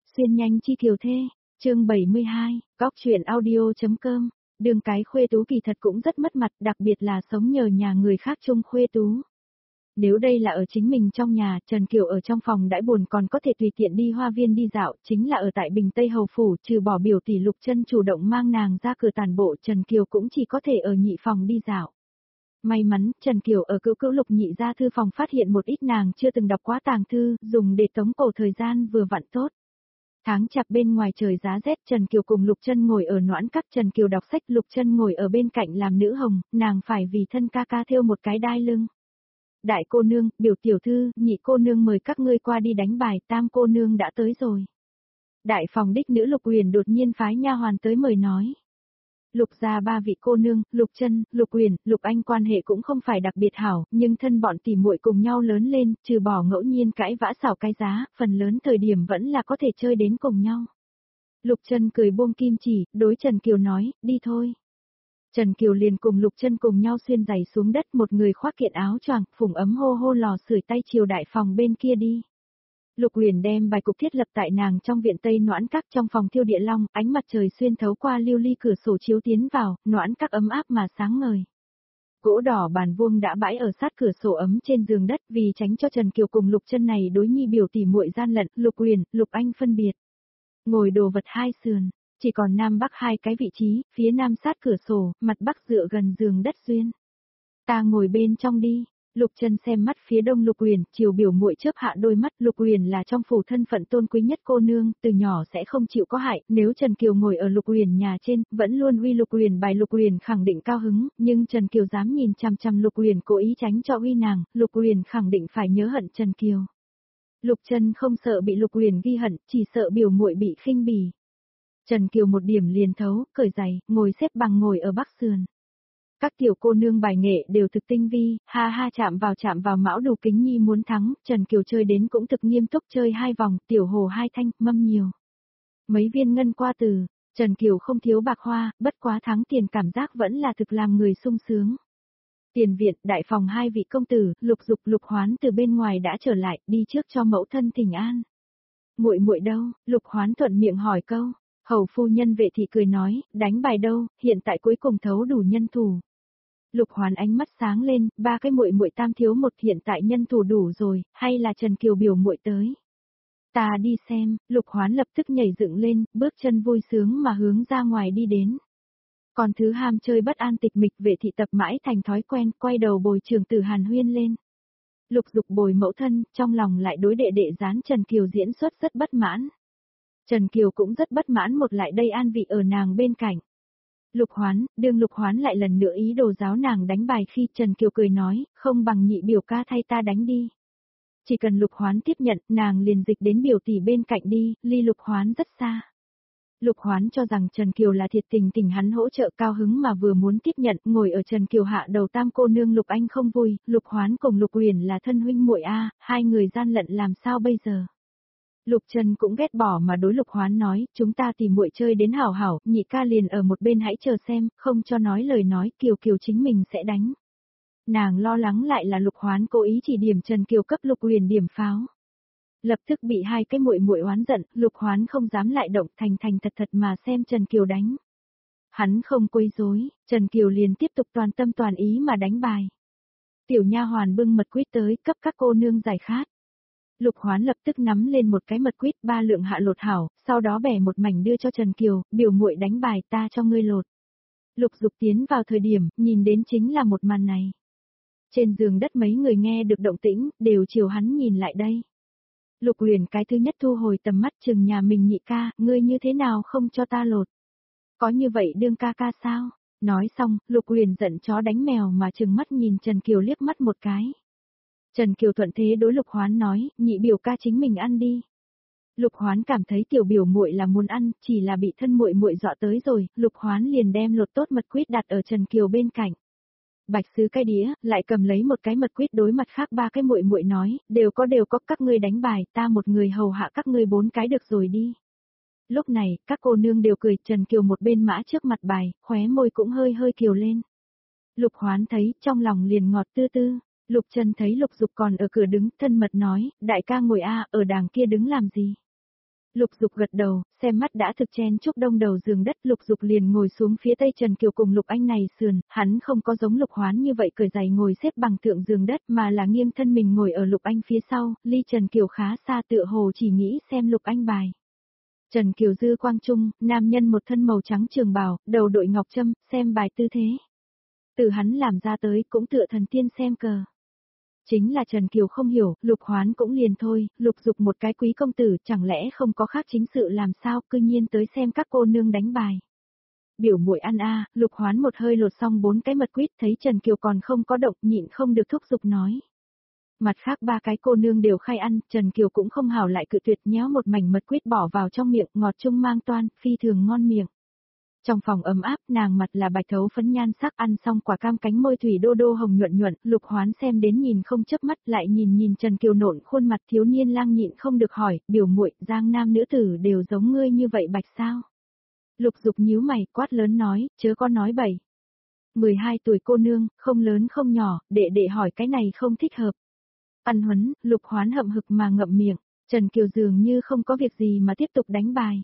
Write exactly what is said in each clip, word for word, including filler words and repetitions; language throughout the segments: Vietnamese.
Xuyên nhanh chi kiều thê, chương bảy mươi hai, góc chuyện audio.com, đường cái khuê tú kỳ thật cũng rất mất mặt, đặc biệt là sống nhờ nhà người khác chung khuê tú. Nếu đây là ở chính mình trong nhà, Trần Kiều ở trong phòng đãi buồn còn có thể tùy tiện đi hoa viên đi dạo, chính là ở tại Bình Tây Hầu Phủ, trừ bỏ biểu tỷ Lục Chân chủ động mang nàng ra cửa tàn bộ, Trần Kiều cũng chỉ có thể ở nhị phòng đi dạo. May mắn, Trần Kiều ở cữu cữu Lục nhị ra thư phòng phát hiện một ít nàng chưa từng đọc quá tàng thư, dùng để tống cổ thời gian vừa vặn tốt. Tháng chạp bên ngoài trời giá rét, Trần Kiều cùng Lục Chân ngồi ở noãn các, Trần Kiều đọc sách, Lục Chân ngồi ở bên cạnh làm nữ hồng, nàng phải vì thân ca ca thêu một cái đai lưng. Đại cô nương, biểu tiểu thư, nhị cô nương mời các ngươi qua đi đánh bài, tam cô nương đã tới rồi. Đại phòng đích nữ Lục Uyển đột nhiên phái nha hoàn tới mời nói. Lục gia ba vị cô nương, Lục Chân, Lục Uyển, Lục Anh quan hệ cũng không phải đặc biệt hảo, nhưng thân bọn tỉ muội cùng nhau lớn lên, trừ bỏ ngẫu nhiên cãi vã xảo cái giá, phần lớn thời điểm vẫn là có thể chơi đến cùng nhau. Lục Chân cười buông kim chỉ, đối Trần Kiều nói, đi thôi. Trần Kiều liền cùng Lục Chân cùng nhau xuyên giày xuống đất, một người khoác kiện áo choàng, phủng ấm hô hô lò sưởi tay chiều đại phòng bên kia đi. Lục Uyển đem bài cục thiết lập tại nàng trong viện Tây noãn các, trong phòng thiêu địa long, ánh mặt trời xuyên thấu qua lưu ly cửa sổ chiếu tiến vào, noãn các ấm áp mà sáng ngời. Gỗ đỏ bàn vuông đã bãi ở sát cửa sổ ấm trên giường đất, vì tránh cho Trần Kiều cùng Lục Chân này đối nhi biểu tỉ muội gian lận, Lục Uyển, Lục Anh phân biệt. Ngồi đồ vật hai sườn, chỉ còn nam bắc hai cái vị trí, phía nam sát cửa sổ, mặt bắc dựa gần giường đất duyên. Ta ngồi bên trong đi. Lục Chân xem mắt phía đông Lục Uyển, chiều biểu muội chớp hạ đôi mắt, Lục Uyển là trong phủ thân phận tôn quý nhất cô nương, từ nhỏ sẽ không chịu có hại, nếu Trần Kiều ngồi ở Lục Uyển nhà trên, vẫn luôn uy Lục Uyển bài Lục Uyển khẳng định cao hứng, nhưng Trần Kiều dám nhìn chằm chằm Lục Uyển cố ý tránh cho uy nàng, Lục Uyển khẳng định phải nhớ hận Trần Kiều. Lục Chân không sợ bị Lục Uyển ghi hận, chỉ sợ biểu muội bị khinh bỉ. Trần Kiều một điểm liền thấu, cởi giày, ngồi xếp bằng ngồi ở bắc sườn. Các tiểu cô nương bài nghệ đều thực tinh vi, ha ha chạm vào chạm vào mão đủ kính nhi muốn thắng, Trần Kiều chơi đến cũng thực nghiêm túc, chơi hai vòng, tiểu hồ hai thanh, mâm nhiều. Mấy viên ngân qua từ, Trần Kiều không thiếu bạc hoa, bất quá thắng tiền cảm giác vẫn là thực làm người sung sướng. Tiền viện, đại phòng hai vị công tử, Lục Dục, Lục Hoán từ bên ngoài đã trở lại, đi trước cho mẫu thân thỉnh an. Muội muội đâu? Lục Hoán thuận miệng hỏi câu. Hầu phu nhân Vệ thị cười nói, đánh bài đâu, hiện tại cuối cùng thấu đủ nhân thủ. Lục Hoán ánh mắt sáng lên, ba cái muội muội tam thiếu một, hiện tại nhân thủ đủ rồi, hay là Trần Kiều biểu muội tới. Ta đi xem, Lục Hoán lập tức nhảy dựng lên, bước chân vui sướng mà hướng ra ngoài đi đến. Còn thứ ham chơi bất an tịch mịch, Vệ thị tập mãi thành thói quen, quay đầu bồi trường tử Hàn Huyên lên. Lục Dục bồi mẫu thân, trong lòng lại đối đệ đệ gián Trần Kiều diễn xuất rất bất mãn. Trần Kiều cũng rất bất mãn một lại đây an vị ở nàng bên cạnh. Lục Hoán, đương Lục Hoán lại lần nữa ý đồ giáo nàng đánh bài khi Trần Kiều cười nói, không bằng nhị biểu ca thay ta đánh đi. Chỉ cần Lục Hoán tiếp nhận, nàng liền dịch đến biểu tỷ bên cạnh đi, ly Lục Hoán rất xa. Lục Hoán cho rằng Trần Kiều là thiệt tình tình hắn hỗ trợ cao hứng mà vừa muốn tiếp nhận, ngồi ở Trần Kiều hạ đầu tam cô nương Lục Anh không vui, Lục Hoán cùng Lục Uyển là thân huynh muội a, hai người gian lận làm sao bây giờ? Lục Chân cũng ghét bỏ mà đối Lục Hoán nói, chúng ta tìm muội chơi đến hảo hảo, nhị ca liền ở một bên hãy chờ xem, không cho nói lời nói, Kiều Kiều chính mình sẽ đánh. Nàng lo lắng lại là Lục Hoán cố ý chỉ điểm Trần Kiều cấp Lục Uyển điểm pháo. Lập tức bị hai cái muội muội oán giận, Lục Hoán không dám lại động, thành thành thật thật mà xem Trần Kiều đánh. Hắn không quấy rối, Trần Kiều liền tiếp tục toàn tâm toàn ý mà đánh bài. Tiểu nha hoàn bưng mật quýt tới, cấp các cô nương giải khát. Lục Hoán lập tức nắm lên một cái mật quýt, ba lượng hạ lột hảo, sau đó bẻ một mảnh đưa cho Trần Kiều, biểu muội đánh bài, ta cho ngươi lột. Lục Dục tiến vào thời điểm, nhìn đến chính là một màn này. Trên giường đất mấy người nghe được động tĩnh, đều chiều hắn nhìn lại đây. Lục Uyển cái thứ nhất thu hồi tầm mắt, chừng nhà mình nhị ca, ngươi như thế nào không cho ta lột? Có như vậy đương ca ca sao? Nói xong, Lục Uyển giận chó đánh mèo mà chừng mắt nhìn Trần Kiều liếc mắt một cái. Trần Kiều thuận thế đối Lục Hoán nói, nhị biểu ca chính mình ăn đi. Lục Hoán cảm thấy tiểu biểu muội là muốn ăn, chỉ là bị thân muội muội dọa tới rồi, Lục Hoán liền đem lột tốt mật quýt đặt ở Trần Kiều bên cạnh. Bạch sứ cái đĩa, lại cầm lấy một cái mật quýt đối mặt khác ba cái muội muội nói, đều có đều có, các ngươi đánh bài, ta một người hầu hạ các ngươi bốn cái được rồi đi. Lúc này, các cô nương đều cười, Trần Kiều một bên mã trước mặt bài, khóe môi cũng hơi hơi kiều lên. Lục Hoán thấy, trong lòng liền ngọt tư tư. Lục Chân thấy Lục Dục còn ở cửa đứng, thân mật nói, đại ca ngồi a, ở đàng kia đứng làm gì? Lục Dục gật đầu, xem mắt đã thực chen chúc đông đầu giường đất, Lục Dục liền ngồi xuống phía tây Trần Kiều cùng Lục Anh này sườn, hắn không có giống Lục Hoán như vậy cởi giày ngồi xếp bằng thượng giường đất mà là nghiêng thân mình ngồi ở Lục Anh phía sau, ly Trần Kiều khá xa tựa hồ chỉ nghĩ xem Lục Anh bài. Trần Kiều dư quang trung, nam nhân một thân màu trắng trường bào, đầu đội ngọc trâm, xem bài tư thế. Từ hắn làm ra tới cũng tựa thần tiên xem cờ. Chính là Trần Kiều không hiểu, Lục Hoán cũng liền thôi, Lục Dục một cái quý công tử chẳng lẽ không có khác chính sự làm sao cư nhiên tới xem các cô nương đánh bài. Biểu muội ăn a, Lục Hoán một hơi lột xong bốn cái mật quýt thấy Trần Kiều còn không có động nhịn không được thúc giục nói. Mặt khác ba cái cô nương đều khai ăn, Trần Kiều cũng không hảo lại cự tuyệt nhéo một mảnh mật quýt bỏ vào trong miệng ngọt chung mang toan, phi thường ngon miệng. Trong phòng ấm áp, nàng mặt là bạch thấu phấn nhan sắc ăn xong quả cam cánh môi thủy đô đô hồng nhuận nhuận, Lục Hoán xem đến nhìn không chớp mắt lại nhìn nhìn Trần Kiều nộn khuôn mặt thiếu niên lang nhịn không được hỏi, biểu muội giang nam nữ tử đều giống ngươi như vậy bạch sao? Lục Dục nhíu mày quát lớn nói, chớ có nói bậy. mười hai tuổi cô nương, không lớn không nhỏ, đệ đệ hỏi cái này không thích hợp. Ăn huấn, Lục Hoán hậm hực mà ngậm miệng, Trần Kiều dường như không có việc gì mà tiếp tục đánh bài.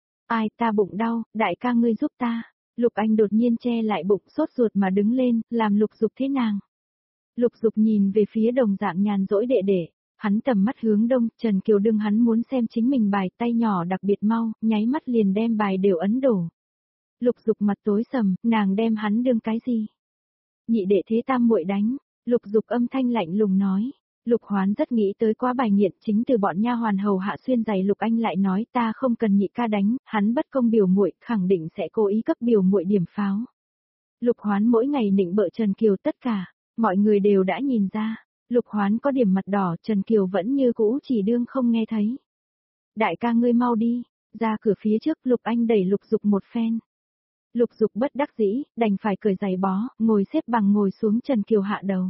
Ai ta bụng đau, đại ca ngươi giúp ta. Lục Anh đột nhiên che lại bụng sốt ruột mà đứng lên, làm Lục Dục thế nàng. Lục Dục nhìn về phía đồng dạng nhàn rỗi đệ đệ, hắn tầm mắt hướng đông, Trần Kiều đương hắn muốn xem chính mình bài tay nhỏ đặc biệt mau, nháy mắt liền đem bài đều ấn đổ. Lục Dục mặt tối sầm, nàng đem hắn đương cái gì? Nhị đệ thế tam muội đánh, Lục Dục âm thanh lạnh lùng nói. Lục Hoán rất nghĩ tới quá bài nghiện, chính từ bọn nha hoàn hầu hạ xuyên giày Lục Anh lại nói ta không cần nhị ca đánh, hắn bất công biểu muội, khẳng định sẽ cố ý cấp biểu muội điểm pháo. Lục Hoán mỗi ngày nịnh bợ Trần Kiều tất cả, mọi người đều đã nhìn ra, Lục Hoán có điểm mặt đỏ, Trần Kiều vẫn như cũ chỉ đương không nghe thấy. Đại ca ngươi mau đi, ra cửa phía trước Lục Anh đẩy Lục Dục một phen. Lục Dục bất đắc dĩ, đành phải cởi giày bó, ngồi xếp bằng ngồi xuống Trần Kiều hạ đầu.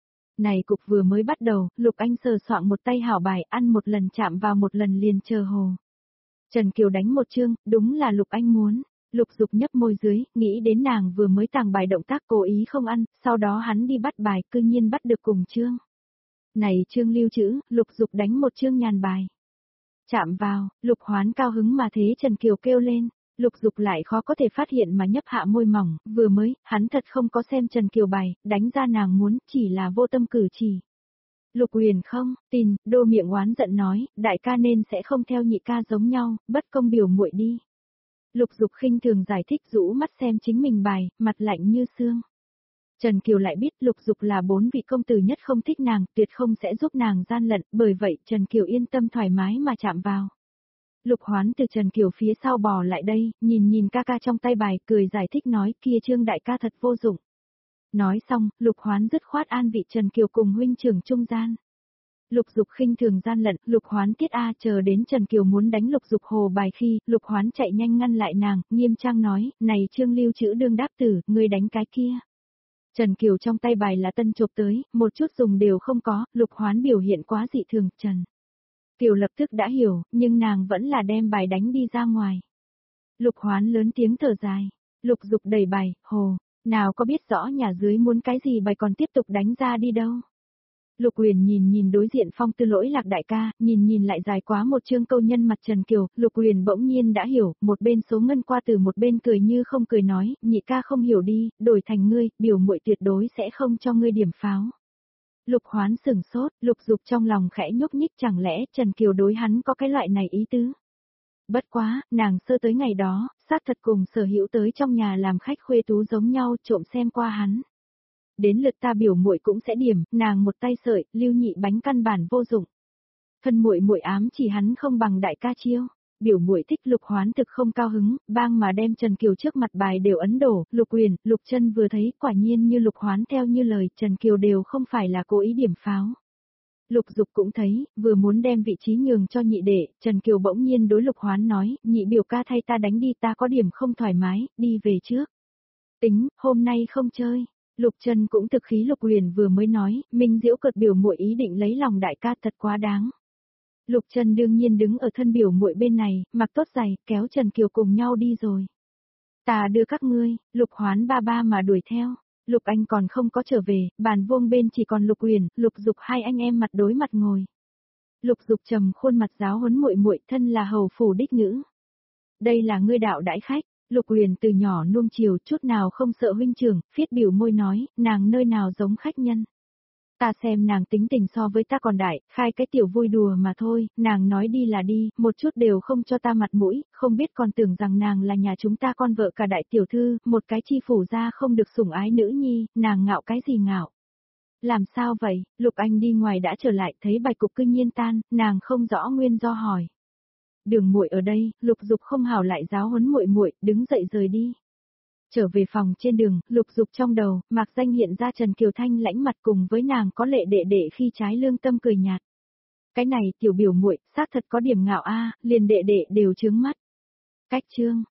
Này cục vừa mới bắt đầu, Lục Anh sờ soạng một tay hảo bài, ăn một lần chạm vào một lần liền chờ hồ. Trần Kiều đánh một chương, đúng là Lục Anh muốn. Lục Dục nhấp môi dưới, nghĩ đến nàng vừa mới tàng bài động tác cố ý không ăn, sau đó hắn đi bắt bài, cư nhiên bắt được cùng chương. Này chương lưu trữ, Lục Dục đánh một chương nhàn bài. Chạm vào, Lục Hoán cao hứng mà thế Trần Kiều kêu lên. Lục Dục lại khó có thể phát hiện mà nhấp hạ môi mỏng, vừa mới, hắn thật không có xem Trần Kiều bài, đánh ra nàng muốn, chỉ là vô tâm cử chỉ. Lục Huyền không, tin, đô miệng oán giận nói, đại ca nên sẽ không theo nhị ca giống nhau, bất công biểu muội đi. Lục Dục khinh thường giải thích rũ mắt xem chính mình bài, mặt lạnh như xương. Trần Kiều lại biết Lục Dục là bốn vị công tử nhất không thích nàng, tuyệt không sẽ giúp nàng gian lận, bởi vậy Trần Kiều yên tâm thoải mái mà chạm vào. Lục Hoán từ Trần Kiều phía sau bò lại đây, nhìn nhìn ca ca trong tay bài, cười giải thích nói kia Trương đại ca thật vô dụng. Nói xong, Lục Hoán dứt khoát an vị Trần Kiều cùng huynh trưởng trung gian. Lục Dục khinh thường gian lận, Lục Hoán tiết a chờ đến Trần Kiều muốn đánh Lục Dục hồ bài khi, Lục Hoán chạy nhanh ngăn lại nàng, nghiêm trang nói, này Trương lưu chữ đương đáp tử, ngươi đánh cái kia. Trần Kiều trong tay bài là tân chộp tới, một chút dùng đều không có, Lục Hoán biểu hiện quá dị thường, Trần Kiều lập tức đã hiểu, nhưng nàng vẫn là đem bài đánh đi ra ngoài. Lục Hoán lớn tiếng thở dài. Lục Dục đẩy bài, hồ, nào có biết rõ nhà dưới muốn cái gì bài còn tiếp tục đánh ra đi đâu. Lục Huyền nhìn nhìn đối diện Phong Tư Lỗi Lạc đại ca, nhìn nhìn lại dài quá một chương câu nhân mặt Trần Kiều, Lục Huyền bỗng nhiên đã hiểu, một bên số ngân qua từ một bên cười như không cười nói, nhị ca không hiểu đi, đổi thành ngươi, biểu muội tuyệt đối sẽ không cho ngươi điểm pháo. Lục Hoán sửng sốt, Lục Dục trong lòng khẽ nhúc nhích chẳng lẽ Trần Kiều đối hắn có cái loại này ý tứ. Bất quá, nàng sơ tới ngày đó, xác thật cùng sở hữu tới trong nhà làm khách khuê tú giống nhau trộm xem qua hắn. Đến lượt ta biểu muội cũng sẽ điểm, nàng một tay sợi, lưu nhị bánh căn bản vô dụng. Thân muội muội ám chỉ hắn không bằng đại ca chiêu. Biểu muội thích Lục Hoán thực không cao hứng, bang mà đem Trần Kiều trước mặt bài đều ấn đổ, Lục Huyền, Lục Chân vừa thấy, quả nhiên như Lục Hoán theo như lời, Trần Kiều đều không phải là cố ý điểm pháo. Lục Dục cũng thấy, vừa muốn đem vị trí nhường cho nhị đệ, Trần Kiều bỗng nhiên đối Lục Hoán nói, nhị biểu ca thay ta đánh đi, ta có điểm không thoải mái, đi về trước. Tính, hôm nay không chơi. Lục Chân cũng thực khí Lục Huyền vừa mới nói, Minh Diễu cợt biểu muội ý định lấy lòng đại ca thật quá đáng. Lục Trần đương nhiên đứng ở thân biểu muội bên này, mặc tốt giày, kéo Trần Kiều cùng nhau đi rồi. Ta đưa các ngươi, Lục Hoán ba ba mà đuổi theo. Lục Anh còn không có trở về, bàn vuông bên chỉ còn Lục Huyền, Lục Dục hai anh em mặt đối mặt ngồi. Lục Dục trầm khuôn mặt giáo huấn muội muội, thân là hầu phủ đích nữ. Đây là ngươi đạo đãi khách, Lục Huyền từ nhỏ nuông chiều chút nào không sợ huynh trưởng, phiết biểu môi nói, nàng nơi nào giống khách nhân. Ta xem nàng tính tình so với ta còn đại, khai cái tiểu vui đùa mà thôi, nàng nói đi là đi, một chút đều không cho ta mặt mũi, không biết còn tưởng rằng nàng là nhà chúng ta con vợ cả đại tiểu thư, một cái chi phủ gia không được sủng ái nữ nhi, nàng ngạo cái gì ngạo. Làm sao vậy, Lục Anh đi ngoài đã trở lại, thấy bạch cục kinh nhiên tan, nàng không rõ nguyên do hỏi. Đường muội ở đây, Lục Dục không hảo lại giáo huấn muội muội, đứng dậy rời đi. Trở về phòng trên đường, Lục Dục trong đầu, mạc danh hiện ra Trần Kiều Thanh lãnh mặt cùng với nàng có lệ đệ đệ khi trái lương tâm cười nhạt. Cái này tiểu biểu muội, xác thật có điểm ngạo a, liền đệ đệ đều chướng mắt. Cách chương